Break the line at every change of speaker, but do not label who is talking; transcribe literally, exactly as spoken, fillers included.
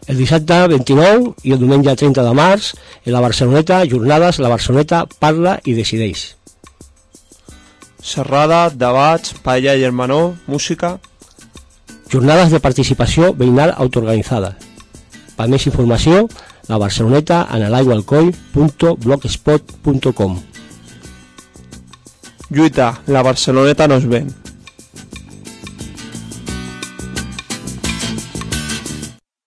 El dissabte vint-i-nou i el diumenge trenta de març, en la Barceloneta, jornades, la Barceloneta parla i decideix.
Xerrada, debats, paella i germanor, música.
Jornades de participació veïnal autoorganitzada. Per més informació, la Barceloneta en l'aigualcoll punt blogspot punt com.
Lluita, la Barceloneta nos ven.